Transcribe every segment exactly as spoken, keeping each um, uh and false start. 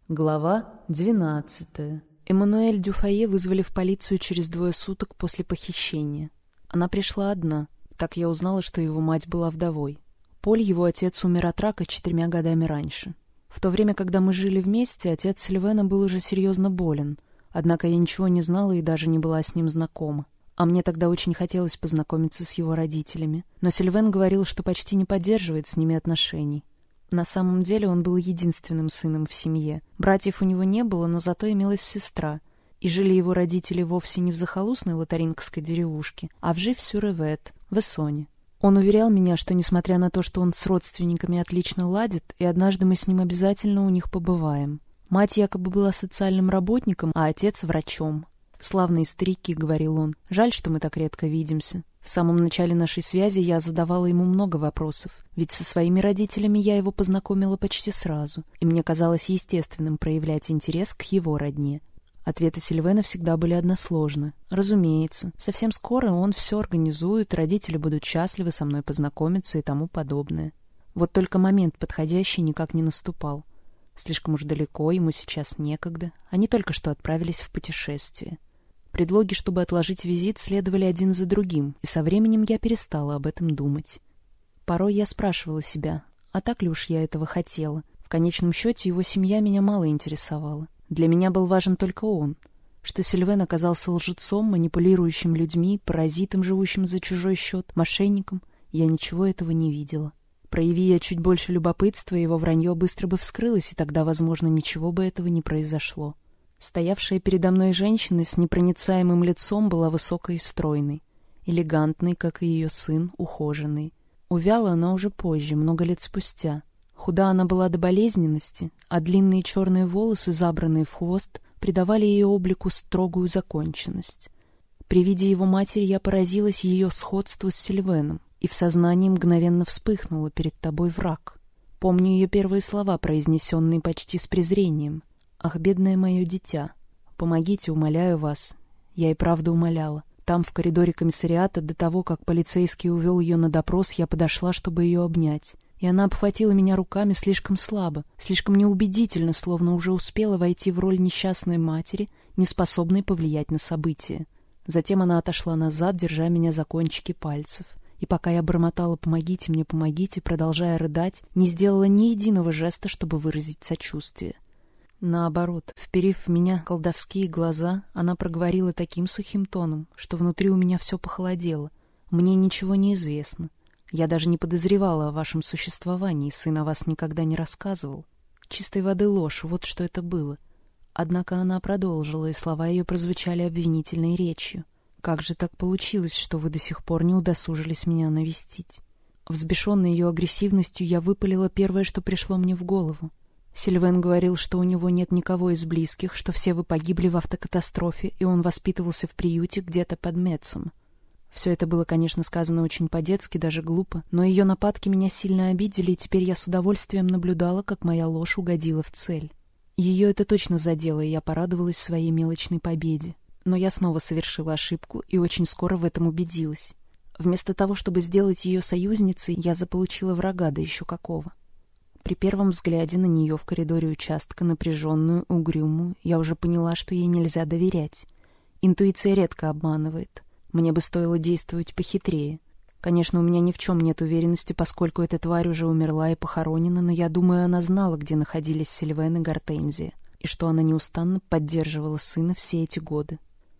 Глава двенадцатая. Эммануэль Дюфае вызвали в полицию через двое суток после похищения. Она пришла одна. Так я узнала, что его мать была вдовой. Поль, его отец, умер от рака четырьмя годами раньше. В то время, когда мы жили вместе, отец Сильвена был уже серьезно болен. Однако я ничего не знала и даже не была с ним знакома. А мне тогда очень хотелось познакомиться с его родителями. Но Сильвен говорил, что почти не поддерживает с ними отношений. На самом деле он был единственным сыном в семье. Братьев у него не было, но зато имелась сестра. И жили его родители вовсе не в захолустной лотарингской деревушке, а в Жив-сюр-Эвет, в Эссоне. Он уверял меня, что несмотря на то, что он с родственниками отлично ладит, и однажды мы с ним обязательно у них побываем. Мать якобы была социальным работником, а отец — врачом. «Славные старики», — говорил он. «Жаль, что мы так редко видимся». В самом начале нашей связи я задавала ему много вопросов, ведь со своими родителями я его познакомила почти сразу, и мне казалось естественным проявлять интерес к его родне. Ответы Сильвена всегда были односложны. Разумеется, совсем скоро он все организует, родители будут счастливы со мной познакомиться и тому подобное. Вот только момент подходящий никак не наступал. Слишком уж далеко, ему сейчас некогда. Они только что отправились в путешествие. Предлоги, чтобы отложить визит, следовали один за другим, и со временем я перестала об этом думать. Порой я спрашивала себя, а так ли уж я этого хотела? В конечном счете его семья меня мало интересовала. Для меня был важен только он. Что Сильвен оказался лжецом, манипулирующим людьми, паразитом, живущим за чужой счет, мошенником, я ничего этого не видела. Прояви я чуть больше любопытства, его вранье быстро бы вскрылось, и тогда, возможно, ничего бы этого не произошло. Стоявшая передо мной женщина с непроницаемым лицом была высокой и стройной, элегантной, как и ее сын, ухоженной. Увяла она уже позже, много лет спустя. Худа она была до болезненности, а длинные черные волосы, забранные в хвост, придавали ее облику строгую законченность. При виде его матери я поразилась ее сходству с Сильвеном, и в сознании мгновенно вспыхнуло: перед тобой враг. Помню ее первые слова, произнесенные почти с презрением. «Ах, бедное мое дитя! Помогите, умоляю вас!» Я и правда умоляла. Там, в коридоре комиссариата, до того, как полицейский увел ее на допрос, я подошла, чтобы ее обнять. И она обхватила меня руками слишком слабо, слишком неубедительно, словно уже успела войти в роль несчастной матери, не способной повлиять на события. Затем она отошла назад, держа меня за кончики пальцев. И пока я бормотала «помогите мне, помогите», продолжая рыдать, не сделала ни единого жеста, чтобы выразить сочувствие. Наоборот, вперив в меня колдовские глаза, она проговорила таким сухим тоном, что внутри у меня все похолодело. «Мне ничего не известно. Я даже не подозревала о вашем существовании, сын о вас никогда не рассказывал. Чистой воды ложь, вот что это было». Однако она продолжила, и слова ее прозвучали обвинительной речью. «Как же так получилось, что вы до сих пор не удосужились меня навестить?» Взбешенной ее агрессивностью, я выпалила первое, что пришло мне в голову. Сильвен говорил, что у него нет никого из близких, что все вы погибли в автокатастрофе, и он воспитывался в приюте где-то под Метцем. Все это было, конечно, сказано очень по-детски, даже глупо, но ее нападки меня сильно обидели, и теперь я с удовольствием наблюдала, как моя ложь угодила в цель. Ее это точно задело, и я порадовалась своей мелочной победе. Но я снова совершила ошибку, и очень скоро в этом убедилась. Вместо того, чтобы сделать ее союзницей, я заполучила врага, да еще какого. При первом взгляде на нее в коридоре участка, напряженную, угрюмую, я уже поняла, что ей нельзя доверять. Интуиция редко обманывает. Мне бы стоило действовать похитрее. Конечно, у меня ни в чем нет уверенности, поскольку эта тварь уже умерла и похоронена, но я думаю, она знала, где находились Сильвен и Гортензия, и что она неустанно поддерживала сына все эти годы.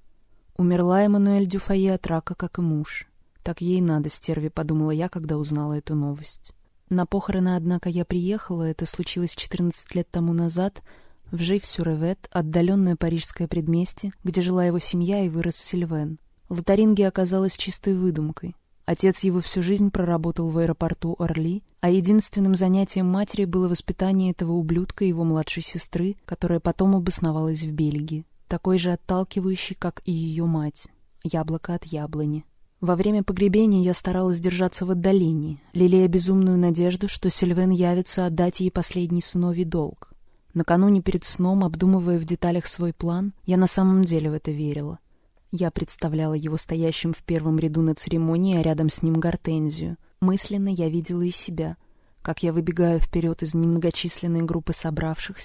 Умерла Эммануэль Дюфае от рака, как и муж. Так ей надо, стерве, подумала я, когда узнала эту новость. На похороны, однако, я приехала, это случилось четырнадцать лет тому назад, в Жив-сюр-Эвет, отдаленное парижское предместье, где жила его семья и вырос Сильвен. Лотарингия оказалась чистой выдумкой. Отец его всю жизнь проработал в аэропорту Орли, а единственным занятием матери было воспитание этого ублюдка и его младшей сестры, которая потом обосновалась в Бельгии, такой же отталкивающей, как и ее мать. Яблоко от яблони. Во время погребения я старалась держаться в отдалении, лелея безумную надежду, что Сильвен явится отдать ей последний сыновий долг. Накануне перед сном, обдумывая в деталях свой план, я на самом деле в это верила. Я представляла его стоящим в первом ряду на церемонии, а рядом с ним Гортензию. Мысленно я видела и себя, как я выбегаю вперед из немногочисленной группы собравшихся,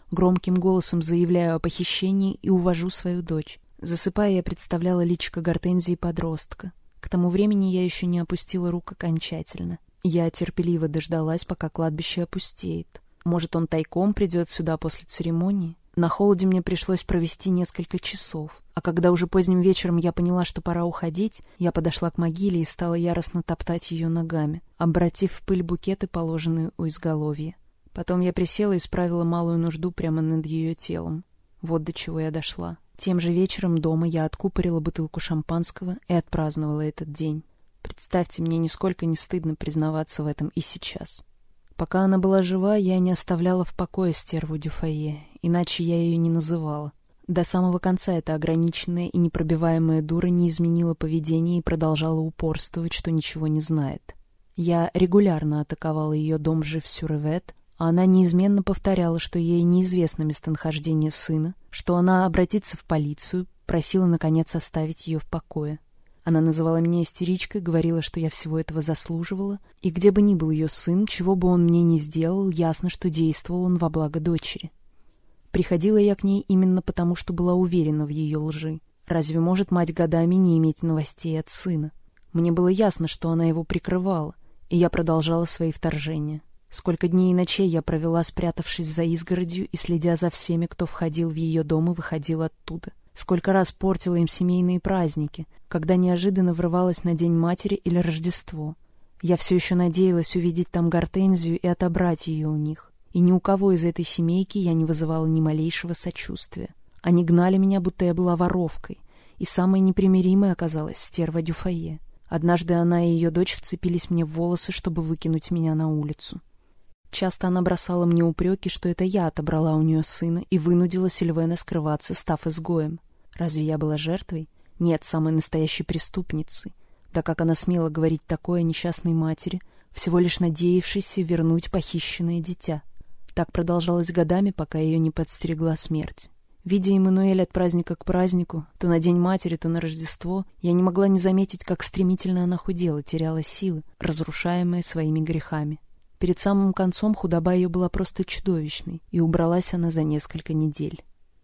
громким голосом заявляю о похищении и увожу свою дочь. Засыпая, я представляла личико Гортензии подростка. К тому времени я еще не опустила рук окончательно. Я терпеливо дождалась, пока кладбище опустеет. Может, он тайком придет сюда после церемонии? На холоде мне пришлось провести несколько часов, а когда уже поздним вечером я поняла, что пора уходить, я подошла к могиле и стала яростно топтать ее ногами, обратив в пыль букеты, положенные у изголовья. Потом я присела и справила малую нужду прямо над ее телом. Вот до чего я дошла. Тем же вечером дома я откупорила бутылку шампанского и отпраздновала этот день. Представьте, мне нисколько не стыдно признаваться в этом и сейчас. Пока она была жива, я не оставляла в покое стерву Дюфае, иначе я ее не называла. До самого конца эта ограниченная и непробиваемая дура не изменила поведение и продолжала упорствовать, что ничего не знает. Я регулярно атаковала ее дом Жив-Сюр-Эвет, а она неизменно повторяла, что ей неизвестно местонахождение сына, что она обратится в полицию, просила, наконец, оставить ее в покое. Она называла меня истеричкой, говорила, что я всего этого заслуживала, и где бы ни был ее сын, чего бы он мне ни сделал, ясно, что действовал он во благо дочери. Приходила я к ней именно потому, что была уверена в ее лжи. Разве может мать годами не иметь новостей от сына? Мне было ясно, что она его прикрывала, и я продолжала свои вторжения. Сколько дней и ночей я провела, спрятавшись за изгородью и следя за всеми, кто входил в ее дом и выходил оттуда. Сколько раз портила им семейные праздники, когда неожиданно врывалась на День матери или Рождество. Я все еще надеялась увидеть там Гортензию и отобрать ее у них. И ни у кого из этой семейки я не вызывала ни малейшего сочувствия. Они гнали меня, будто я была воровкой, и самой непримиримой оказалась стерва Дюфае. Однажды она и ее дочь вцепились мне в волосы, чтобы выкинуть меня на улицу. Часто она бросала мне упреки, что это я отобрала у нее сына и вынудила Сильвена скрываться, став изгоем. Разве я была жертвой? Нет, самой настоящей преступницей. Да как она смела говорить такое о несчастной матери, всего лишь надеявшейся вернуть похищенное дитя? Так продолжалось годами, пока ее не подстерегла смерть. Видя Эммануэля от праздника к празднику, то на День матери, то на Рождество, я не могла не заметить, как стремительно она худела, теряла силы, разрушаемые своими грехами. Перед самым концом худоба ее была просто чудовищной, и убралась она за несколько недель.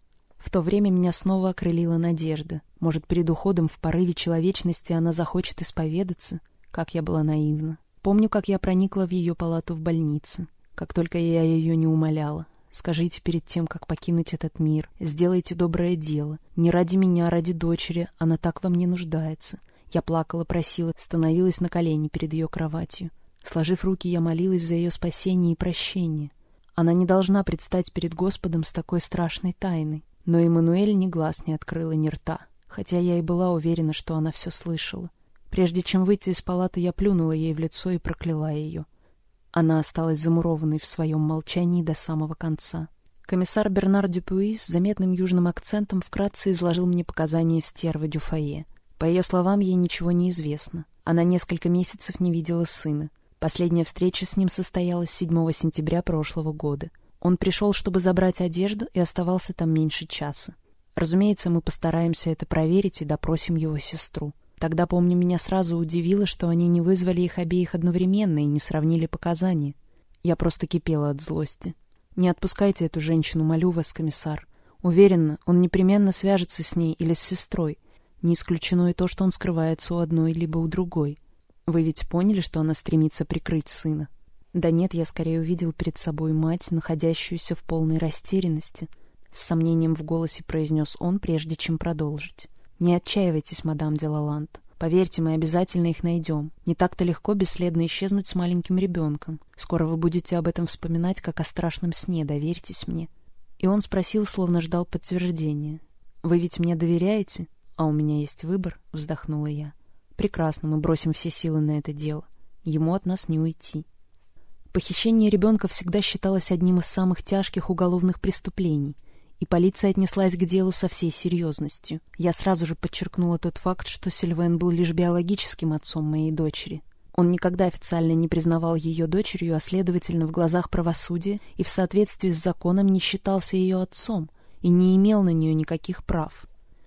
В то время меня снова окрылила надежда. Может, перед уходом в порыве человечности она захочет исповедаться? Как я была наивна. Помню, как я проникла в ее палату в больнице. Как только я ее не умоляла. Скажите перед тем, как покинуть этот мир, сделайте доброе дело. Не ради меня, а ради дочери, она так во мне нуждается. Я плакала, просила, становилась на колени перед ее кроватью. Сложив руки, я молилась за ее спасение и прощение. Она не должна предстать перед Господом с такой страшной тайной. Но Эммануэль ни глаз не открыла, ни рта, хотя я и была уверена, что она все слышала. Прежде чем выйти из палаты, я плюнула ей в лицо и прокляла ее. Она осталась замурованной в своем молчании до самого конца. Комиссар Бернар Дюпюи с заметным южным акцентом вкратце изложил мне показания стервы Дюфае. По ее словам, ей ничего не известно. Она несколько месяцев не видела сына. Последняя встреча с ним состоялась седьмого сентября прошлого года. Он пришел, чтобы забрать одежду, и оставался там меньше часа. Разумеется, мы постараемся это проверить и допросим его сестру. Тогда, помню, меня сразу удивило, что они не вызвали их обеих одновременно и не сравнили показания. Я просто кипела от злости. «Не отпускайте эту женщину, молю вас, комиссар. Уверена, он непременно свяжется с ней или с сестрой. Не исключено и то, что он скрывается у одной либо у другой. Вы ведь поняли, что она стремится прикрыть сына?» Да нет, я скорее увидел перед собой мать, находящуюся в полной растерянности. С сомнением в голосе произнес он, прежде чем продолжить. «Не отчаивайтесь, мадам де Лаланд. Поверьте, мы обязательно их найдем. Не так-то легко бесследно исчезнуть с маленьким ребенком. Скоро вы будете об этом вспоминать, как о страшном сне, доверьтесь мне». И он спросил, словно ждал подтверждения. «Вы ведь мне доверяете? А у меня есть выбор», — вздохнула я. «Прекрасно, мы бросим все силы на это дело. Ему от нас не уйти». Похищение ребенка всегда считалось одним из самых тяжких уголовных преступлений, и полиция отнеслась к делу со всей серьезностью. Я сразу же подчеркнула тот факт, что Сильвен был лишь биологическим отцом моей дочери. Он никогда официально не признавал ее дочерью, а следовательно, в глазах правосудия и в соответствии с законом не считался ее отцом и не имел на нее никаких прав.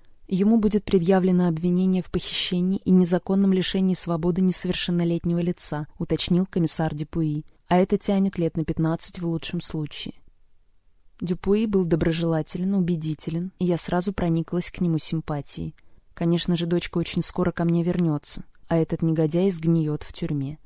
Ему будет предъявлено обвинение в похищении и незаконном лишении свободы несовершеннолетнего лица, уточнил комиссар Дюпюи. А это тянет лет на пятнадцать в лучшем случае. Дюпуи был доброжелателен, убедителен, и я сразу прониклась к нему симпатией. Конечно же, дочка очень скоро ко мне вернется, а этот негодяй сгниет в тюрьме.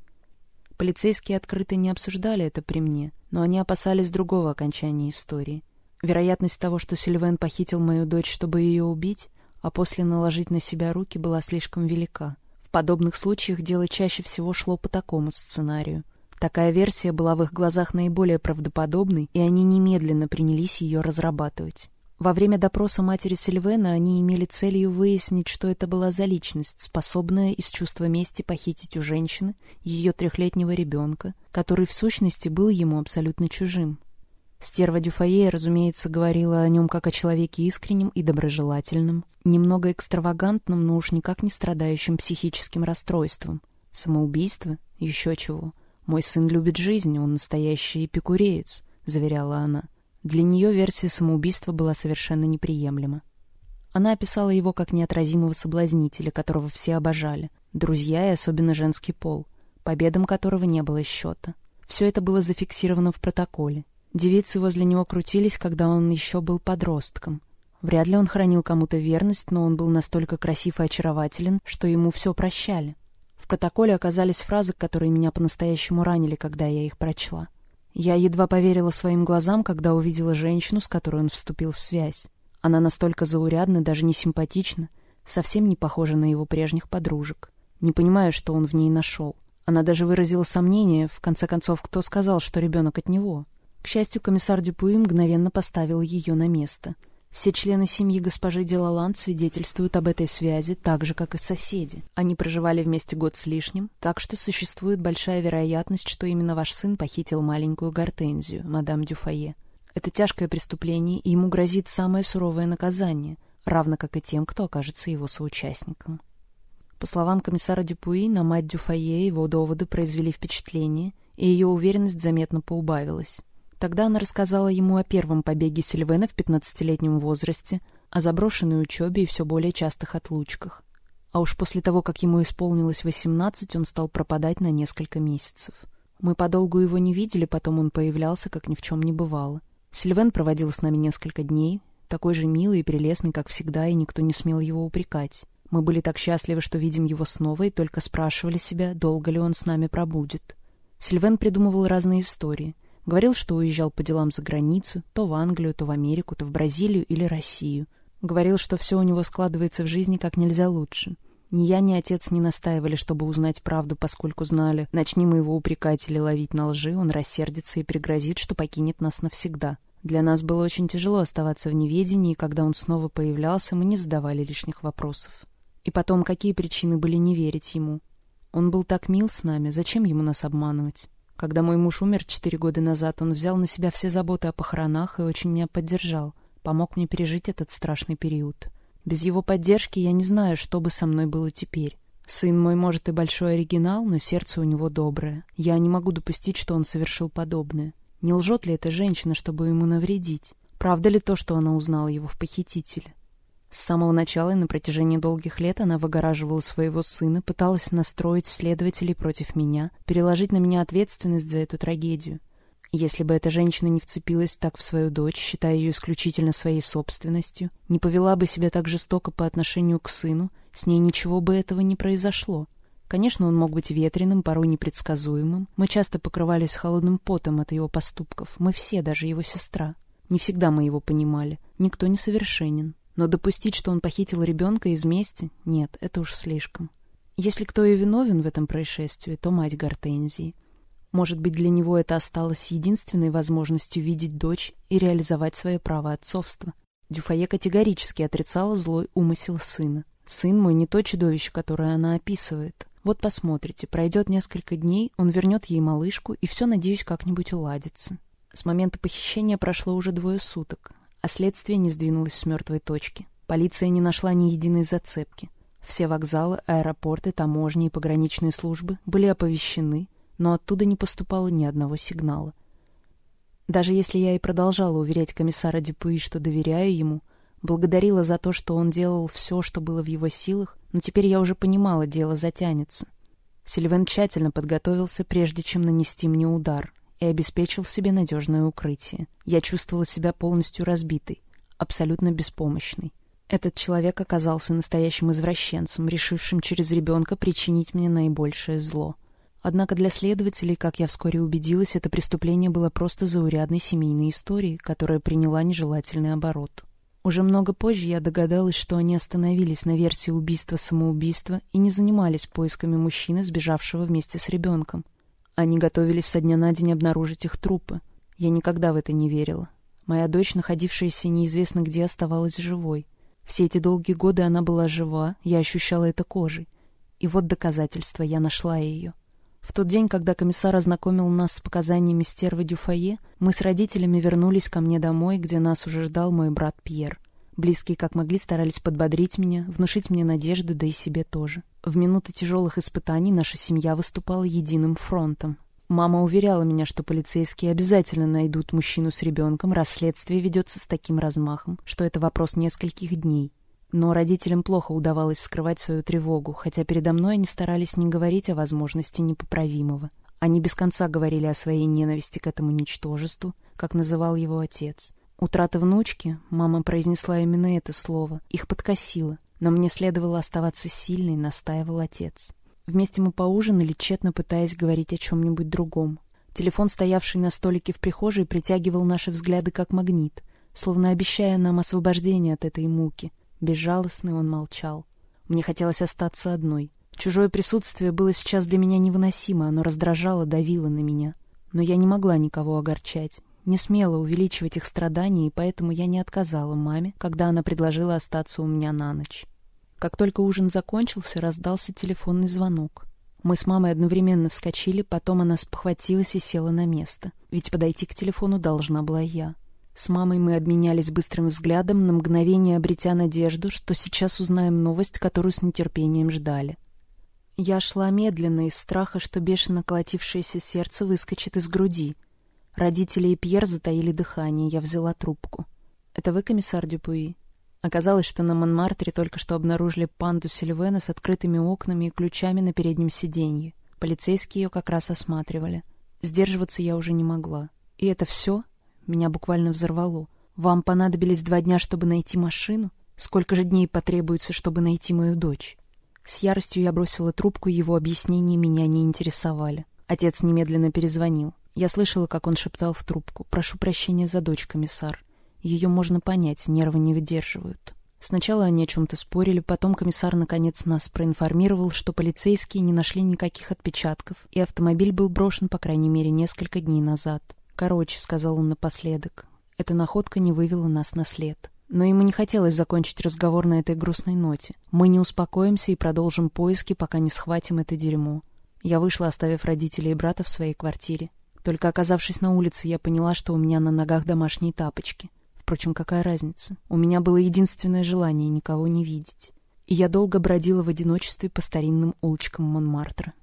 Полицейские открыто не обсуждали это при мне, но они опасались другого окончания истории. Вероятность того, что Сильвен похитил мою дочь, чтобы ее убить, а после наложить на себя руки, была слишком велика. В подобных случаях дело чаще всего шло по такому сценарию. Такая версия была в их глазах наиболее правдоподобной, и они немедленно принялись ее разрабатывать. Во время допроса матери Сильвена они имели целью выяснить, что это была за личность, способная из чувства мести похитить у женщины ее трехлетнего ребенка, который в сущности был ему абсолютно чужим. Стерва Дюфае, разумеется, говорила о нем как о человеке искреннем и доброжелательном, немного экстравагантном, но уж никак не страдающем психическим расстройством. Самоубийство? Еще чего. «Мой сын любит жизнь, он настоящий эпикуреец», — заверяла она. Для нее версия самоубийства была совершенно неприемлема. Она описала его как неотразимого соблазнителя, которого все обожали, друзья и особенно женский пол, победам которого не было счета. Все это было зафиксировано в протоколе. Девицы возле него крутились, когда он еще был подростком. Вряд ли он хранил кому-то верность, но он был настолько красив и очарователен, что ему все прощали. В протоколе оказались фразы, которые меня по-настоящему ранили, когда я их прочла. Я едва поверила своим глазам, когда увидела женщину, с которой он вступил в связь. Она настолько заурядна, даже не симпатична, совсем не похожа на его прежних подружек. Не понимаю, что он в ней нашел. Она даже выразила сомнение, в конце концов, кто сказал, что ребенок от него. К счастью, комиссар Дюпуи мгновенно поставил ее на место. Все члены семьи госпожи де Лаланд свидетельствуют об этой связи, так же, как и соседи. Они проживали вместе год с лишним, так что существует большая вероятность, что именно ваш сын похитил маленькую Гортензию, мадам Дюфае. Это тяжкое преступление, и ему грозит самое суровое наказание, равно как и тем, кто окажется его соучастником. По словам комиссара Дюпуи, на мать Дюфае его доводы произвели впечатление, и ее уверенность заметно поубавилась. Тогда она рассказала ему о первом побеге Сильвена в пятнадцатилетнем возрасте, о заброшенной учебе и все более частых отлучках. А уж после того, как ему исполнилось восемнадцать, он стал пропадать на несколько месяцев. Мы подолгу его не видели, потом он появлялся, как ни в чем не бывало. Сильвен проводил с нами несколько дней, такой же милый и прелестный, как всегда, и никто не смел его упрекать. Мы были так счастливы, что видим его снова, и только спрашивали себя, долго ли он с нами пробудет. Сильвен придумывал разные истории. Говорил, что уезжал по делам за границу, то в Англию, то в Америку, то в Бразилию или Россию. Говорил, что все у него складывается в жизни как нельзя лучше. Ни я, ни отец не настаивали, чтобы узнать правду, поскольку знали, начни мы его упрекать или ловить на лжи, он рассердится и пригрозит, что покинет нас навсегда. Для нас было очень тяжело оставаться в неведении, и когда он снова появлялся, мы не задавали лишних вопросов. И потом, какие причины были не верить ему? Он был так мил с нами, зачем ему нас обманывать? Когда мой муж умер четыре года назад, он взял на себя все заботы о похоронах и очень меня поддержал, помог мне пережить этот страшный период. Без его поддержки я не знаю, что бы со мной было теперь. Сын мой, может, и большой оригинал, но сердце у него доброе. Я не могу допустить, что он совершил подобное. Не лжет ли эта женщина, чтобы ему навредить? Правда ли то, что она узнала его в похитителе? С самого начала и на протяжении долгих лет она выгораживала своего сына, пыталась настроить следователей против меня, переложить на меня ответственность за эту трагедию. Если бы эта женщина не вцепилась так в свою дочь, считая ее исключительно своей собственностью, не повела бы себя так жестоко по отношению к сыну, с ней ничего бы этого не произошло. Конечно, он мог быть ветреным, порой непредсказуемым. Мы часто покрывались холодным потом от его поступков. Мы все, даже его сестра. Не всегда мы его понимали. Никто не совершенен. Но допустить, что он похитил ребенка из мести, нет, это уж слишком. Если кто и виновен в этом происшествии, то мать Гортензии. Может быть, для него это осталось единственной возможностью видеть дочь и реализовать свое право отцовства. Дюфае категорически отрицала злой умысел сына. Сын мой не то чудовище, которое она описывает. Вот посмотрите, пройдет несколько дней, он вернет ей малышку, и все, надеюсь, как-нибудь уладится. С момента похищения прошло уже двое суток, а следствие не сдвинулось с мертвой точки. Полиция не нашла ни единой зацепки. Все вокзалы, аэропорты, таможни и пограничные службы были оповещены, но оттуда не поступало ни одного сигнала. Даже если я и продолжала уверять комиссара Дюпуи, что доверяю ему, благодарила за то, что он делал все, что было в его силах, но теперь я уже понимала, дело затянется. Сильвен тщательно подготовился, прежде чем нанести мне удар, и обеспечил себе надежное укрытие. Я чувствовала себя полностью разбитой, абсолютно беспомощной. Этот человек оказался настоящим извращенцем, решившим через ребенка причинить мне наибольшее зло. Однако для следователей, как я вскоре убедилась, это преступление было просто заурядной семейной историей, которая приняла нежелательный оборот. Уже много позже я догадалась, что они остановились на версии убийства-самоубийства и не занимались поисками мужчины, сбежавшего вместе с ребенком. Они готовились со дня на день обнаружить их трупы. Я никогда в это не верила. Моя дочь, находившаяся неизвестно где, оставалась живой. Все эти долгие годы она была жива, я ощущала это кожей. И вот доказательство, я нашла ее. В тот день, когда комиссар ознакомил нас с показаниями стервы Дюфае, мы с родителями вернулись ко мне домой, где нас уже ждал мой брат Пьер. Близкие как могли старались подбодрить меня, внушить мне надежду, да и себе тоже. В минуты тяжелых испытаний наша семья выступала единым фронтом. Мама уверяла меня, что полицейские обязательно найдут мужчину с ребенком, раз следствие ведется с таким размахом, что это вопрос нескольких дней. Но родителям плохо удавалось скрывать свою тревогу, хотя передо мной они старались не говорить о возможности непоправимого. Они без конца говорили о своей ненависти к этому ничтожеству, как называл его отец. Утрата внучки, мама произнесла именно это слово, их подкосило, но мне следовало оставаться сильной, настаивал отец. Вместе мы поужинали, тщетно пытаясь говорить о чем-нибудь другом. Телефон, стоявший на столике в прихожей, притягивал наши взгляды как магнит, словно обещая нам освобождение от этой муки. Безжалостный он молчал. Мне хотелось остаться одной. Чужое присутствие было сейчас для меня невыносимо, оно раздражало, давило на меня. Но я не могла никого огорчать, не смела увеличивать их страдания, и поэтому я не отказала маме, когда она предложила остаться у меня на ночь. Как только ужин закончился, раздался телефонный звонок. Мы с мамой одновременно вскочили, потом она спохватилась и села на место, ведь подойти к телефону должна была я. С мамой мы обменялись быстрым взглядом, на мгновение обретя надежду, что сейчас узнаем новость, которую с нетерпением ждали. Я шла медленно из страха, что бешено колотившееся сердце выскочит из груди. Родители и Пьер затаили дыхание, я взяла трубку. «Это вы, комиссар Дюпуи?» Оказалось, что на Монмартре только что обнаружили панду Сильвена с открытыми окнами и ключами на переднем сиденье. Полицейские ее как раз осматривали. Сдерживаться я уже не могла. «И это все?» Меня буквально взорвало. «Вам понадобились два дня, чтобы найти машину? Сколько же дней потребуется, чтобы найти мою дочь?» С яростью я бросила трубку, его объяснения меня не интересовали. Отец немедленно перезвонил. Я слышала, как он шептал в трубку: «Прошу прощения за дочь, комиссар. Ее можно понять, нервы не выдерживают». Сначала они о чем-то спорили, потом комиссар наконец нас проинформировал, что полицейские не нашли никаких отпечатков, и автомобиль был брошен, по крайней мере, несколько дней назад. «Короче», — сказал он напоследок, — «эта находка не вывела нас на след». Но ему не хотелось закончить разговор на этой грустной ноте. «Мы не успокоимся и продолжим поиски, пока не схватим это дерьмо». Я вышла, оставив родителей и брата в своей квартире. Только оказавшись на улице, я поняла, что у меня на ногах домашние тапочки. Впрочем, какая разница? У меня было единственное желание — никого не видеть. И я долго бродила в одиночестве по старинным улочкам Монмартра.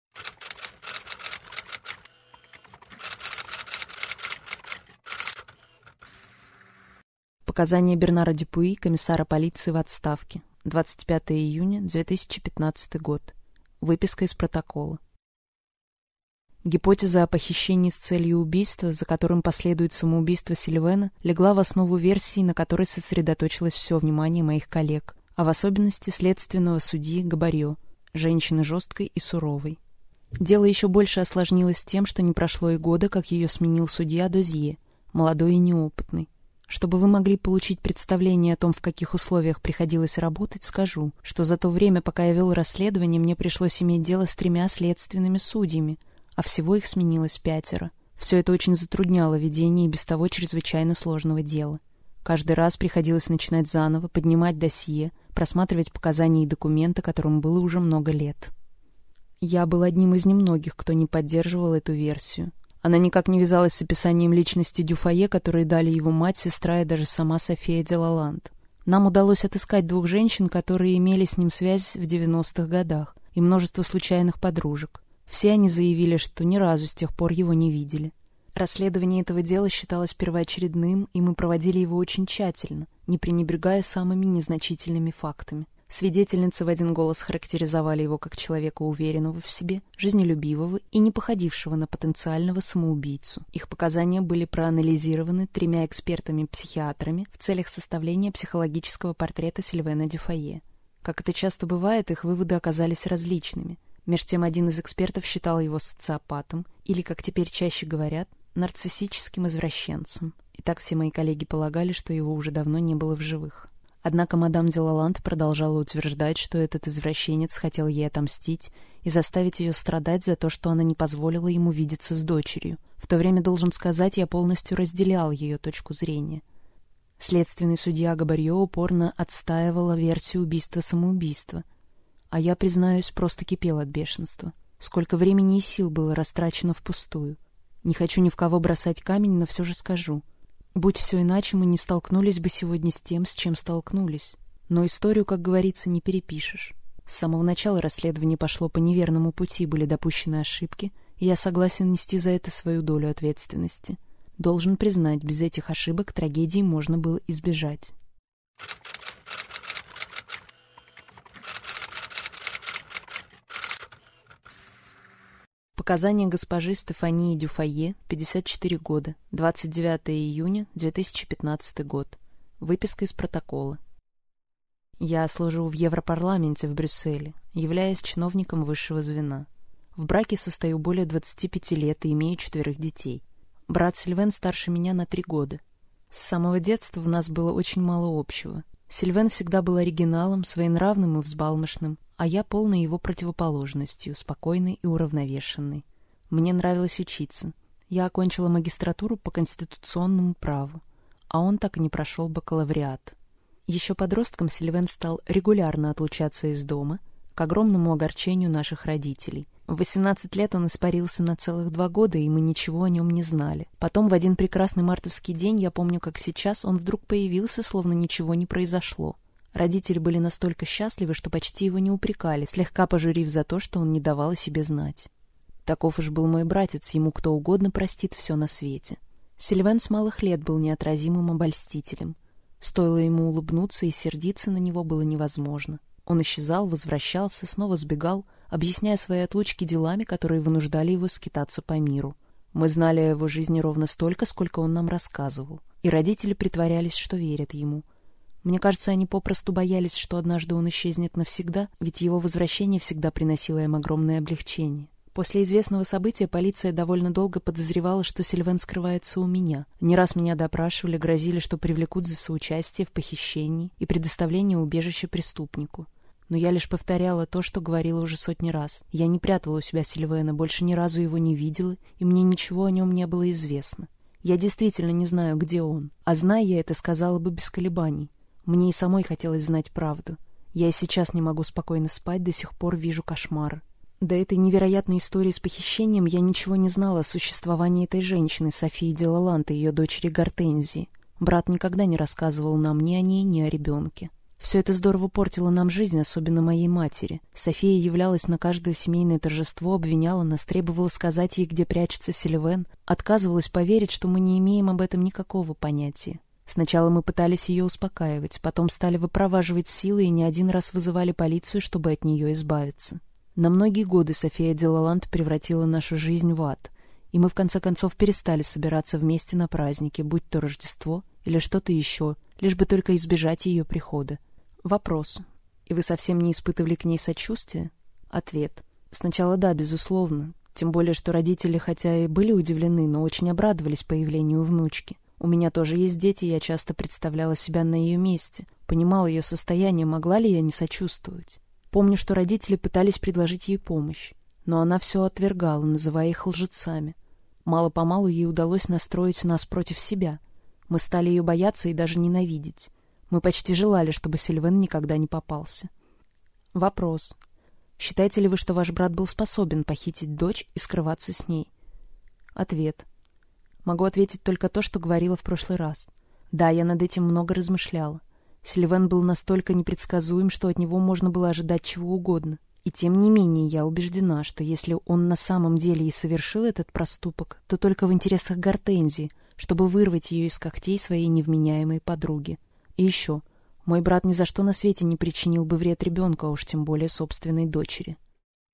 Показания Бернара Дюпуи, комиссара полиции в отставке. двадцать пятое июня две тысячи пятнадцатый год. Выписка из протокола. Гипотеза о похищении с целью убийства, за которым последует самоубийство Сильвена, легла в основу версии, на которой сосредоточилось все внимание моих коллег, а в особенности следственного судьи Габарьо, женщины жесткой и суровой. Дело еще больше осложнилось тем, что не прошло и года, как ее сменил судья Дозье, молодой и неопытный. Чтобы вы могли получить представление о том, в каких условиях приходилось работать, скажу, что за то время, пока я вел расследование, мне пришлось иметь дело с тремя следственными судьями, а всего их сменилось пятеро. Все это очень затрудняло ведение и без того чрезвычайно сложного дела. Каждый раз приходилось начинать заново, поднимать досье, просматривать показания и документы, которым было уже много лет. Я был одним из немногих, кто не поддерживал эту версию. Она никак не вязалась с описанием личности Дюфае, которые дали его мать, сестра и даже сама София де Лаланд. Нам удалось отыскать двух женщин, которые имели с ним связь в девяностых годах, и множество случайных подружек. Все они заявили, что ни разу с тех пор его не видели. Расследование этого дела считалось первоочередным, и мы проводили его очень тщательно, не пренебрегая самыми незначительными фактами. Свидетельницы в один голос характеризовали его как человека уверенного в себе, жизнелюбивого и не походившего на потенциального самоубийцу. Их показания были проанализированы тремя экспертами-психиатрами в целях составления психологического портрета Сильвена Дюфайе. Как это часто бывает, их выводы оказались различными. Меж тем один из экспертов считал его социопатом или, как теперь чаще говорят, нарциссическим извращенцем. И так все мои коллеги полагали, что его уже давно не было в живых. Однако мадам де Лаланд продолжала утверждать, что этот извращенец хотел ей отомстить и заставить ее страдать за то, что она не позволила ему видеться с дочерью. В то время, должен сказать, я полностью разделял ее точку зрения. Следственный судья Габарье упорно отстаивала версию убийства-самоубийства. А я, признаюсь, просто кипел от бешенства. Сколько времени и сил было растрачено впустую. Не хочу ни в кого бросать камень, но все же скажу. Будь все иначе, мы не столкнулись бы сегодня с тем, с чем столкнулись. Но историю, как говорится, не перепишешь. С самого начала расследование пошло по неверному пути, были допущены ошибки, и я согласен нести за это свою долю ответственности. Должен признать, без этих ошибок трагедии можно было избежать. Показания госпожи Стефании Дюфайе, пятьдесят четыре года, двадцать девятого июня две тысячи пятнадцатый год. Выписка из протокола. Я служу в Европарламенте в Брюсселе, являясь чиновником высшего звена. В браке состою более двадцати пяти лет и имею четверых детей. Брат Сильвен старше меня на три года. С самого детства у нас было очень мало общего. Сильвен всегда был оригиналом, своенравным и взбалмошным, а я полной его противоположностью, спокойной и уравновешенной. Мне нравилось учиться. Я окончила магистратуру по конституционному праву, а он так и не прошел бакалавриат. Еще подростком Сильвен стал регулярно отлучаться из дома, к огромному огорчению наших родителей. В восемнадцать лет он испарился на целых два года, и мы ничего о нем не знали. Потом в один прекрасный мартовский день, я помню, как сейчас, он вдруг появился, словно ничего не произошло. Родители были настолько счастливы, что почти его не упрекали, слегка пожурив за то, что он не давал о себе знать. Таков уж был мой братец, ему кто угодно простит все на свете. Сильвен с малых лет был неотразимым обольстителем. Стоило ему улыбнуться, и сердиться на него было невозможно. Он исчезал, возвращался, снова сбегал, объясняя свои отлучки делами, которые вынуждали его скитаться по миру. Мы знали о его жизни ровно столько, сколько он нам рассказывал, и родители притворялись, что верят ему. Мне кажется, они попросту боялись, что однажды он исчезнет навсегда, ведь его возвращение всегда приносило им огромное облегчение. После известного события полиция довольно долго подозревала, что Сильвен скрывается у меня. Не раз меня допрашивали, грозили, что привлекут за соучастие в похищении и предоставлении убежища преступнику. Но я лишь повторяла то, что говорила уже сотни раз. Я не прятала у себя Сильвена, больше ни разу его не видела, и мне ничего о нем не было известно. Я действительно не знаю, где он. А зная я это, сказала бы без колебаний. Мне и самой хотелось знать правду. Я и сейчас не могу спокойно спать, до сих пор вижу кошмары. До этой невероятной истории с похищением я ничего не знала о существовании этой женщины, Софии де Лаланд, и ее дочери Гортензии. Брат никогда не рассказывал нам ни о ней, ни о ребенке. Все это здорово портило нам жизнь, особенно моей матери. София являлась на каждое семейное торжество, обвиняла нас, требовала сказать ей, где прячется Сильвен, отказывалась поверить, что мы не имеем об этом никакого понятия. Сначала мы пытались ее успокаивать, потом стали выпроваживать силы и не один раз вызывали полицию, чтобы от нее избавиться. На многие годы София де Лаланд превратила нашу жизнь в ад, и мы в конце концов перестали собираться вместе на праздники, будь то Рождество или что-то еще, лишь бы только избежать ее прихода. Вопрос. И вы совсем не испытывали к ней сочувствия? Ответ. Сначала да, безусловно. Тем более, что родители, хотя и были удивлены, но очень обрадовались появлению внучки. У меня тоже есть дети, я часто представляла себя на ее месте. Понимала ее состояние, могла ли я не сочувствовать? Помню, что родители пытались предложить ей помощь, но она все отвергала, называя их лжецами. Мало-помалу ей удалось настроить нас против себя. Мы стали ее бояться и даже ненавидеть. Мы почти желали, чтобы Сильвен никогда не попался. Вопрос. Считаете ли вы, что ваш брат был способен похитить дочь и скрываться с ней? Ответ. Могу ответить только то, что говорила в прошлый раз. Да, я над этим много размышляла. Сильвен был настолько непредсказуем, что от него можно было ожидать чего угодно. И тем не менее я убеждена, что если он на самом деле и совершил этот проступок, то только в интересах Гортензии, чтобы вырвать ее из когтей своей невменяемой подруги. И еще, Мой брат ни за что на свете не причинил бы вред ребенку, а уж тем более собственной дочери.